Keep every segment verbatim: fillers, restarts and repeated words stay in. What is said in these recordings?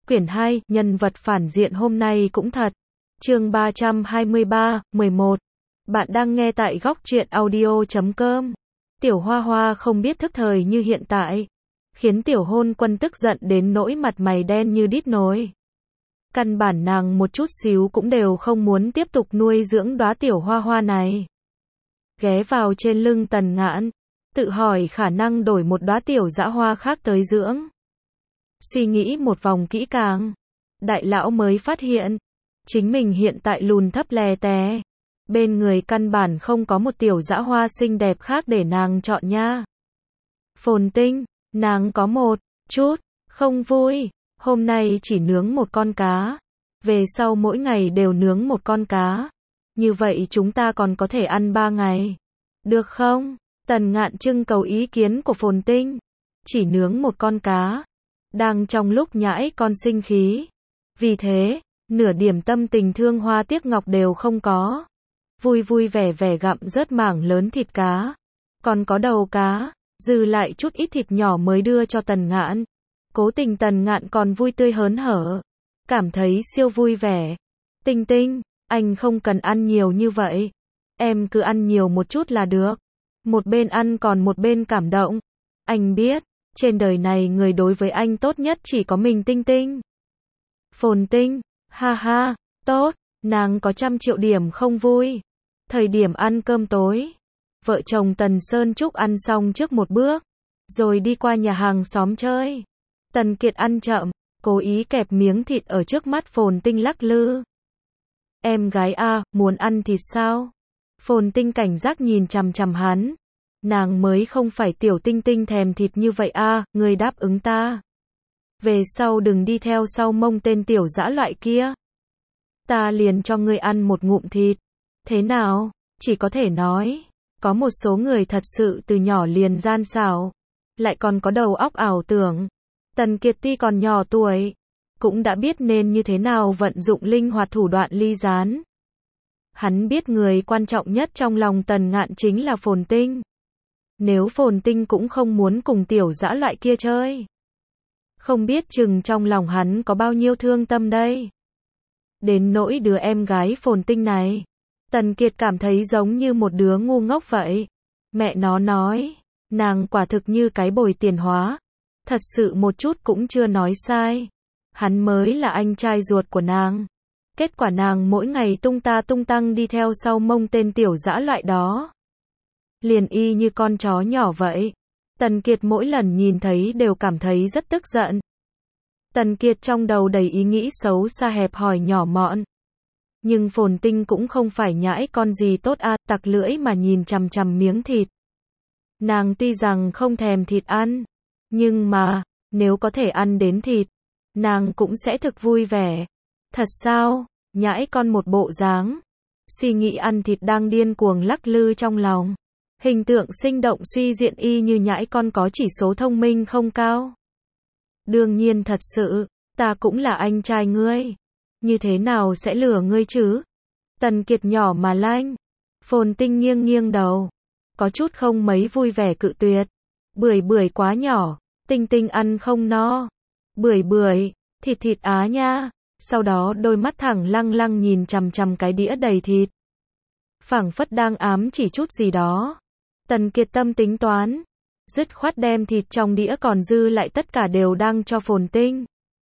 Quyển hai, nhân vật phản diện hôm nay cũng thật. Chương ba trăm hai mươi ba, mười một. Bạn đang nghe tại góc truyện audio chấm com. Tiểu Hoa Hoa không biết thức thời như hiện tại, khiến Tiểu Hôn Quân tức giận đến nỗi mặt mày đen như đít nồi. Căn bản nàng một chút xíu cũng đều không muốn tiếp tục nuôi dưỡng đóa Tiểu Hoa Hoa này. Ghé vào trên lưng Tần Ngạn, tự hỏi khả năng đổi một đóa tiểu dã hoa khác tới dưỡng. Suy nghĩ một vòng kỹ càng, đại lão mới phát hiện, chính mình hiện tại lùn thấp lè té, bên người căn bản không có một tiểu dã hoa xinh đẹp khác để nàng chọn nha. Phồn Tinh, nàng có một chút không vui, hôm nay chỉ nướng một con cá, về sau mỗi ngày đều nướng một con cá, như vậy chúng ta còn có thể ăn ba ngày, được không? Tần Ngạn trưng cầu ý kiến của Phồn Tinh, chỉ nướng một con cá, đang trong lúc nhãi con sinh khí, vì thế, nửa điểm tâm tình thương hoa tiếc ngọc đều không có, vui vui vẻ vẻ gặm rớt mảng lớn thịt cá, còn có đầu cá, dư lại chút ít thịt nhỏ mới đưa cho Tần Ngạn. Cố tình Tần Ngạn còn vui tươi hớn hở, cảm thấy siêu vui vẻ. Tinh Tinh, anh không cần ăn nhiều như vậy, em cứ ăn nhiều một chút là được. Một bên ăn còn một bên cảm động. Anh biết, trên đời này người đối với anh tốt nhất chỉ có mình Tinh Tinh. Phồn Tinh, ha ha, tốt, nàng có trăm triệu điểm không vui. Thời điểm ăn cơm tối, vợ chồng Tần Sơn Trúc ăn xong trước một bước, rồi đi qua nhà hàng xóm chơi. Tần Kiệt ăn chậm, cố ý kẹp miếng thịt ở trước mắt Phồn Tinh lắc lư. Em gái a, muốn ăn thịt sao? Phồn Tinh cảnh giác nhìn chằm chằm hắn. Nàng mới không phải tiểu Tinh Tinh thèm thịt như vậy a, ngươi đáp ứng ta. Về sau đừng đi theo sau mông tên tiểu dã loại kia. Ta liền cho ngươi ăn một ngụm thịt. Thế nào? Chỉ có thể nói, có một số người thật sự từ nhỏ liền gian xảo, lại còn có đầu óc ảo tưởng. Tần Kiệt tuy còn nhỏ tuổi, cũng đã biết nên như thế nào vận dụng linh hoạt thủ đoạn ly gián. Hắn biết người quan trọng nhất trong lòng Tần Ngạn chính là Phồn Tinh. Nếu Phồn Tinh cũng không muốn cùng tiểu dã loại kia chơi, không biết chừng trong lòng hắn có bao nhiêu thương tâm đây. Đến nỗi đứa em gái Phồn Tinh này, Tần Kiệt cảm thấy giống như một đứa ngu ngốc vậy. Mẹ nó nói, nàng quả thực như cái bồi tiền hóa. Thật sự một chút cũng chưa nói sai. Hắn mới là anh trai ruột của nàng. Kết quả nàng mỗi ngày tung ta tung tăng đi theo sau mông tên tiểu dã loại đó. Liền y như con chó nhỏ vậy. Tần Kiệt mỗi lần nhìn thấy đều cảm thấy rất tức giận. Tần Kiệt trong đầu đầy ý nghĩ xấu xa hẹp hòi nhỏ mọn. Nhưng Phồn Tinh cũng không phải nhãi con gì tốt a, tặc lưỡi mà nhìn chằm chằm miếng thịt. Nàng tuy rằng không thèm thịt ăn, nhưng mà, nếu có thể ăn đến thịt, nàng cũng sẽ thực vui vẻ. Thật sao? Nhãi con một bộ dáng. Suy nghĩ ăn thịt đang điên cuồng lắc lư trong lòng. Hình tượng sinh động suy diện y như nhãi con có chỉ số thông minh không cao. Đương nhiên thật sự, ta cũng là anh trai ngươi. Như thế nào sẽ lừa ngươi chứ? Tần Kiệt nhỏ mà lanh. Phồn Tinh nghiêng nghiêng đầu, có chút không mấy vui vẻ cự tuyệt. Bưởi bưởi quá nhỏ, Tinh Tinh ăn không no. Bưởi bưởi, thịt thịt á nha. Sau đó đôi mắt thẳng lăng lăng nhìn chằm chằm cái đĩa đầy thịt. Phảng phất đang ám chỉ chút gì đó. Tần Kiệt tâm tính toán, dứt khoát đem thịt trong đĩa còn dư lại tất cả đều đăng cho Phồn Tinh.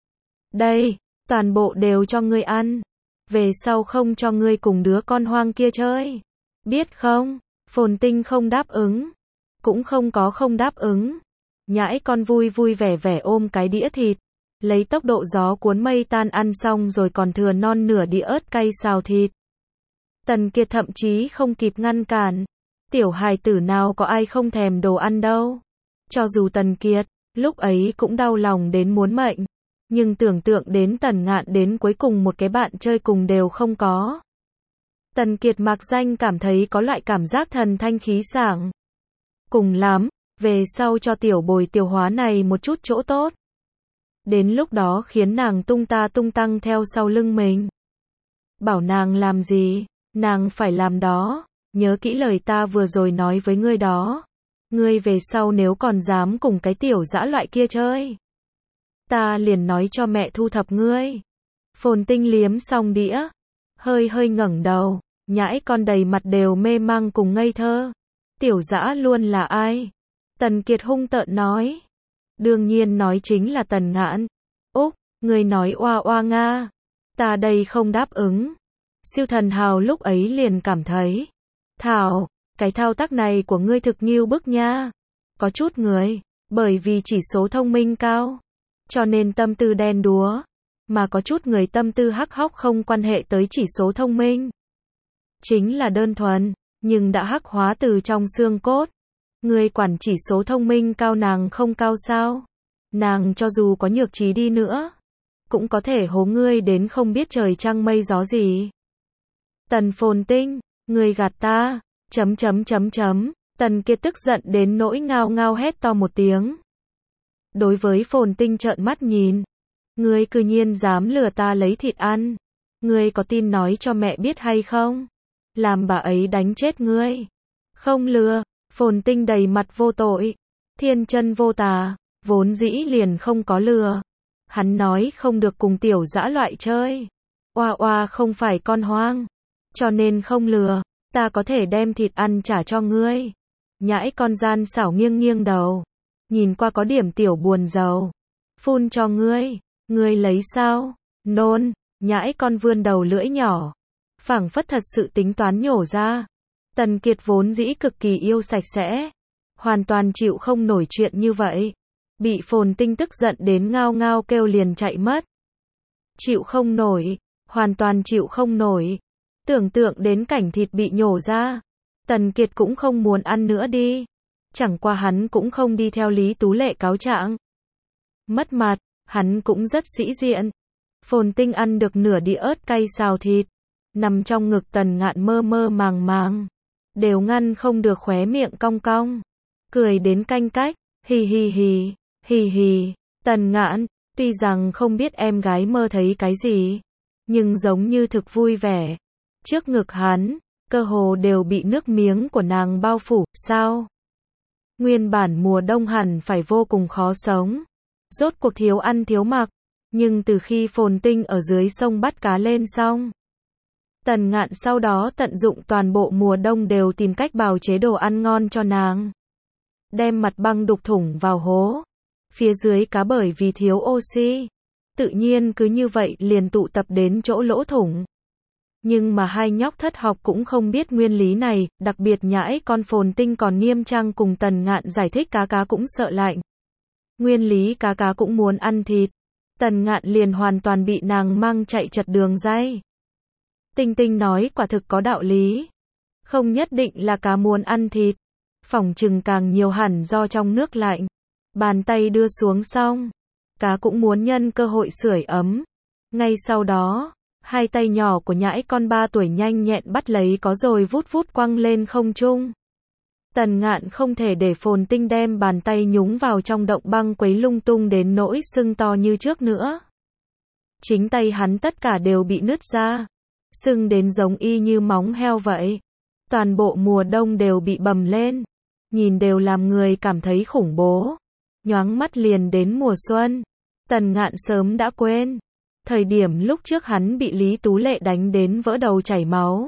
Đây, toàn bộ đều cho ngươi ăn. Về sau không cho ngươi cùng đứa con hoang kia chơi. Biết không? Phồn Tinh không đáp ứng. Cũng không có không đáp ứng. Nhãi con vui vui vẻ vẻ ôm cái đĩa thịt, lấy tốc độ gió cuốn mây tan ăn xong rồi còn thừa non nửa đĩa ớt cay xào thịt. Tần Kiệt thậm chí không kịp ngăn cản. Tiểu hài tử nào có ai không thèm đồ ăn đâu. Cho dù Tần Kiệt, lúc ấy cũng đau lòng đến muốn mệnh. Nhưng tưởng tượng đến Tần Ngạn đến cuối cùng một cái bạn chơi cùng đều không có. Tần Kiệt mặc danh cảm thấy có loại cảm giác thần thanh khí sảng. Cùng lắm, về sau cho tiểu bồi tiểu hóa này một chút chỗ tốt. Đến lúc đó khiến nàng tung ta tung tăng theo sau lưng mình. Bảo nàng làm gì, nàng phải làm đó. Nhớ kỹ lời ta vừa rồi nói với ngươi đó. Ngươi về sau nếu còn dám cùng cái tiểu dã loại kia chơi, ta liền nói cho mẹ thu thập ngươi. Phồn Tinh liếm xong đĩa, hơi hơi ngẩng đầu, nhãi con đầy mặt đều mê mang cùng ngây thơ. Tiểu Dã luôn là ai? Tần Kiệt hung tợn nói. Đương nhiên nói chính là Tần Ngạn. Úc, ngươi nói oa oa nga. Ta đây không đáp ứng. Siêu Thần Hào lúc ấy liền cảm thấy. Thảo, cái thao tác này của ngươi thực nghiêu bức nha. Có chút người, bởi vì chỉ số thông minh cao, cho nên tâm tư đen đúa. Mà có chút người tâm tư hắc hóc không quan hệ tới chỉ số thông minh. Chính là đơn thuần, nhưng đã hắc hóa từ trong xương cốt. Ngươi quản chỉ số thông minh cao nàng không cao sao? Nàng cho dù có nhược trí đi nữa, cũng có thể hố ngươi đến không biết trời trăng mây gió gì. Tần Phồn Tinh, ngươi gạt ta, chấm chấm chấm chấm, Tần Kiệt tức giận đến nỗi ngao ngao hét to một tiếng. Đối với Phồn Tinh trợn mắt nhìn, ngươi cư nhiên dám lừa ta lấy thịt ăn, ngươi có tin nói cho mẹ biết hay không? Làm bà ấy đánh chết ngươi. Không lừa, Phồn Tinh đầy mặt vô tội, thiên chân vô tà, vốn dĩ liền không có lừa. Hắn nói không được cùng Tiểu Dã loại chơi. Oa oa không phải con hoang, cho nên không lừa, ta có thể đem thịt ăn trả cho ngươi. Nhãi con gian xảo nghiêng nghiêng đầu, nhìn qua có điểm tiểu buồn rầu. Phun cho ngươi, ngươi lấy sao? Nôn, nhãi con vươn đầu lưỡi nhỏ, phảng phất thật sự tính toán nhổ ra. Tần Kiệt vốn dĩ cực kỳ yêu sạch sẽ, hoàn toàn chịu không nổi chuyện như vậy. Bị Phồn Tinh tức giận đến ngao ngao kêu liền chạy mất. Chịu không nổi, hoàn toàn chịu không nổi. Tưởng tượng đến cảnh thịt bị nhổ ra, Tần Kiệt cũng không muốn ăn nữa đi. Chẳng qua hắn cũng không đi theo Lý Tú Lệ cáo trạng. Mất mặt, hắn cũng rất sĩ diện. Phồn Tinh ăn được nửa đĩa ớt cay xào thịt, nằm trong ngực Tần Ngạn mơ mơ màng màng, đều ngăn không được khóe miệng cong cong, cười đến canh cách, hì hì hì, hì hì. Tần Ngạn, tuy rằng không biết em gái mơ thấy cái gì, nhưng giống như thực vui vẻ. Trước ngực hắn, cơ hồ đều bị nước miếng của nàng bao phủ, sao? Nguyên bản mùa đông hẳn phải vô cùng khó sống, rốt cuộc thiếu ăn thiếu mặc, nhưng từ khi Phồn Tinh ở dưới sông bắt cá lên xong, Tần Ngạn sau đó tận dụng toàn bộ mùa đông đều tìm cách bào chế đồ ăn ngon cho nàng. Đem mặt băng đục thủng vào hố, phía dưới cá bởi vì thiếu oxy, tự nhiên cứ như vậy liền tụ tập đến chỗ lỗ thủng. Nhưng mà hai nhóc thất học cũng không biết nguyên lý này, đặc biệt nhãi con Phồn Tinh còn nghiêm trang cùng Tần Ngạn giải thích cá cá cũng sợ lạnh. Nguyên lý cá cá cũng muốn ăn thịt. Tần Ngạn liền hoàn toàn bị nàng mang chạy chật đường dây. Tinh Tinh nói quả thực có đạo lý. Không nhất định là cá muốn ăn thịt. Phỏng chừng càng nhiều hẳn do trong nước lạnh. Bàn tay đưa xuống xong, cá cũng muốn nhân cơ hội sưởi ấm. Ngay sau đó, hai tay nhỏ của nhãi con ba tuổi nhanh nhẹn bắt lấy có rồi vút vút quăng lên không trung. Tần Ngạn không thể để Phồn Tinh đem bàn tay nhúng vào trong động băng quấy lung tung đến nỗi sưng to như trước nữa. Chính tay hắn tất cả đều bị nứt ra, sưng đến giống y như móng heo vậy. Toàn bộ mùa đông đều bị bầm lên, nhìn đều làm người cảm thấy khủng bố. Nhoáng mắt liền đến mùa xuân, Tần Ngạn sớm đã quên thời điểm lúc trước hắn bị Lý Tú Lệ đánh đến vỡ đầu chảy máu.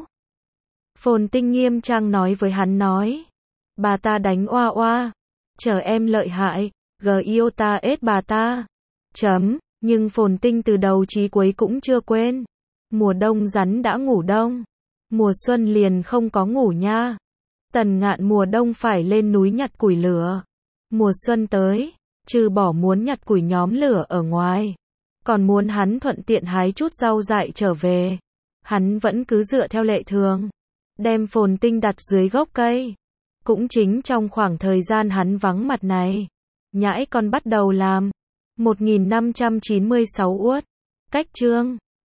Phồn Tinh nghiêm trang nói với hắn nói, bà ta đánh oa oa, chờ em lợi hại, gờ yêu ta ết bà ta. Chấm, nhưng Phồn Tinh từ đầu chí cuối cũng chưa quên. Mùa đông rắn đã ngủ đông, mùa xuân liền không có ngủ nha. Tần Ngạn mùa đông phải lên núi nhặt củi lửa. Mùa xuân tới, trừ bỏ muốn nhặt củi nhóm lửa ở ngoài, còn muốn hắn thuận tiện hái chút rau dại trở về. Hắn vẫn cứ dựa theo lệ thường, đem Phồn Tinh đặt dưới gốc cây. Cũng chính trong khoảng thời gian hắn vắng mặt này, nhãi con bắt đầu làm. một nghìn năm trăm chín mươi sáu uất. Cách chương